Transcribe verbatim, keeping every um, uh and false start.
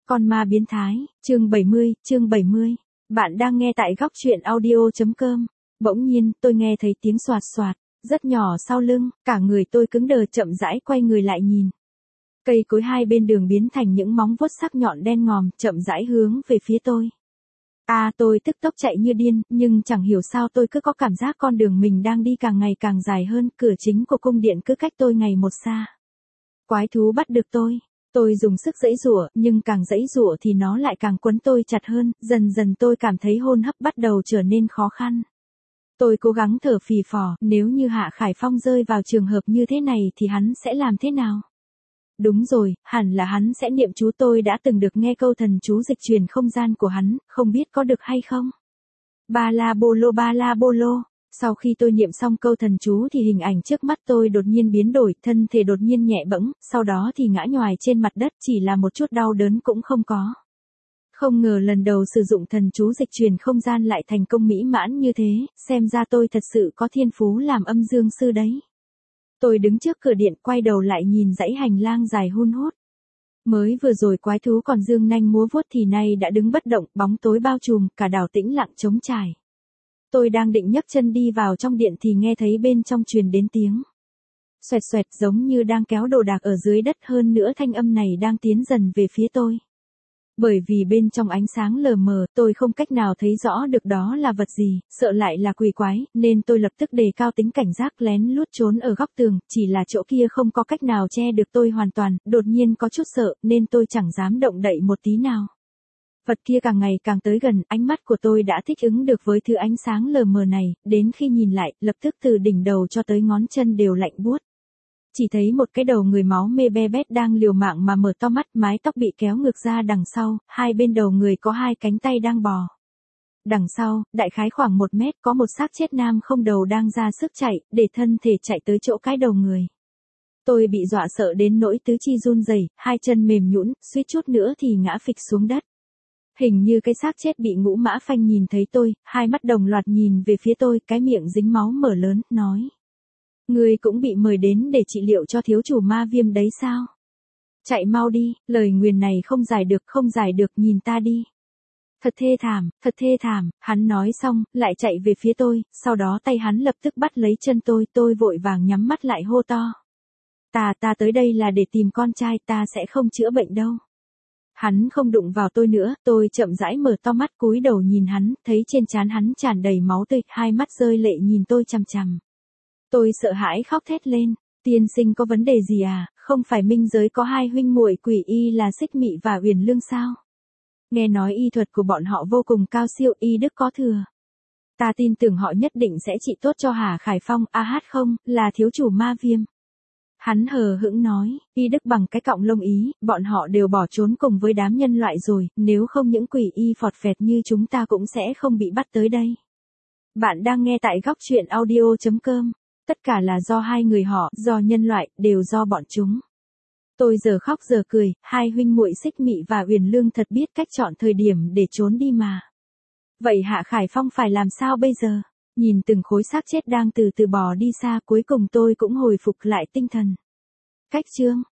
Con ma biến thái, chương bảy mươi, chương bảy mươi. Bạn đang nghe tại góc truyện audio.com. Bỗng nhiên, tôi nghe thấy tiếng xoạt xoạt, rất nhỏ sau lưng, cả người tôi cứng đờ chậm rãi quay người lại nhìn. Cây cối hai bên đường biến thành những móng vuốt sắc nhọn đen ngòm, chậm rãi hướng về phía tôi. À, tôi tức tốc chạy như điên, nhưng chẳng hiểu sao tôi cứ có cảm giác con đường mình đang đi càng ngày càng dài hơn, cửa chính của cung điện cứ cách tôi ngày một xa. Quái thú bắt được tôi. Tôi dùng sức giãy giụa, nhưng càng giãy giụa thì nó lại càng quấn tôi chặt hơn, dần dần tôi cảm thấy hô hấp bắt đầu trở nên khó khăn. Tôi cố gắng thở phì phò, nếu như Hạ Khải Phong rơi vào trường hợp như thế này thì hắn sẽ làm thế nào? Đúng rồi, hẳn là hắn sẽ niệm chú, tôi đã từng được nghe câu thần chú dịch chuyển không gian của hắn, không biết có được hay không? Ba la bô lô ba la bô lô. Sau khi tôi niệm xong câu thần chú thì hình ảnh trước mắt tôi đột nhiên biến đổi, thân thể đột nhiên nhẹ bẫng, sau đó thì ngã nhoài trên mặt đất, chỉ là một chút đau đớn cũng không có. Không ngờ lần đầu sử dụng thần chú dịch chuyển không gian lại thành công mỹ mãn như thế, xem ra tôi thật sự có thiên phú làm âm dương sư đấy. Tôi đứng trước cửa điện quay đầu lại nhìn dãy hành lang dài hun hút. Mới vừa rồi quái thú còn dương nanh múa vuốt thì nay đã đứng bất động, bóng tối bao trùm, cả đảo tĩnh lặng trống trải. Tôi đang định nhấc chân đi vào trong điện thì nghe thấy bên trong truyền đến tiếng xoẹt xoẹt, giống như đang kéo đồ đạc ở dưới đất, hơn nữa thanh âm này đang tiến dần về phía tôi. Bởi vì bên trong ánh sáng lờ mờ, tôi không cách nào thấy rõ được đó là vật gì, sợ lại là quỷ quái, nên tôi lập tức đề cao tính cảnh giác lén lút trốn ở góc tường, chỉ là chỗ kia không có cách nào che được tôi hoàn toàn, đột nhiên có chút sợ, nên tôi chẳng dám động đậy một tí nào. Vật kia càng ngày càng tới gần, ánh mắt của tôi đã thích ứng được với thứ ánh sáng lờ mờ này, đến khi nhìn lại, lập tức từ đỉnh đầu cho tới ngón chân đều lạnh buốt. Chỉ thấy một cái đầu người máu me be bét đang liều mạng mà mở to mắt, mái tóc bị kéo ngược ra đằng sau, hai bên đầu người có hai cánh tay đang bò. Đằng sau, đại khái khoảng một mét, có một xác chết nam không đầu đang ra sức chạy, để thân thể chạy tới chỗ cái đầu người. Tôi bị dọa sợ đến nỗi tứ chi run rẩy, hai chân mềm nhũn, suýt chút nữa thì ngã phịch xuống đất. Hình như cái xác chết bị Ngũ Mã Phanh nhìn thấy tôi, hai mắt đồng loạt nhìn về phía tôi, cái miệng dính máu mở lớn, nói. Ngươi cũng bị mời đến để trị liệu cho thiếu chủ ma viêm đấy sao? Chạy mau đi, lời nguyền này không giải được, không giải được, nhìn ta đi. Thật thê thảm, thật thê thảm, hắn nói xong, lại chạy về phía tôi, sau đó tay hắn lập tức bắt lấy chân tôi, tôi vội vàng nhắm mắt lại hô to. Ta ta tới đây là để tìm con trai, ta sẽ không chữa bệnh đâu. Hắn không đụng vào tôi nữa, tôi chậm rãi mở to mắt cúi đầu nhìn hắn, thấy trên trán hắn tràn đầy máu tươi, hai mắt rơi lệ nhìn tôi chằm chằm. Tôi sợ hãi khóc thét lên, tiên sinh có vấn đề gì à, không phải minh giới có hai huynh muội quỷ y là Xích Mị và Uyển Lương sao? Nghe nói y thuật của bọn họ vô cùng cao siêu, y đức có thừa. Ta tin tưởng họ nhất định sẽ trị tốt cho Hà Khải Phong, a hát không, là thiếu chủ ma viêm. Hắn hờ hững nói, y đức bằng cái cọng lông ý, bọn họ đều bỏ trốn cùng với đám nhân loại rồi, nếu không những quỷ y phọt phẹt như chúng ta cũng sẽ không bị bắt tới đây. Bạn đang nghe tại góc truyện audio.com, tất cả là do hai người họ, do nhân loại, đều do bọn chúng. Tôi giờ khóc giờ cười, hai huynh muội Xích Mị và Uyển Lương thật biết cách chọn thời điểm để trốn đi mà. Vậy Hạ Khải Phong phải làm sao bây giờ? Nhìn từng khối xác chết đang từ từ bò đi xa, cuối cùng tôi cũng hồi phục lại tinh thần. Cách chương,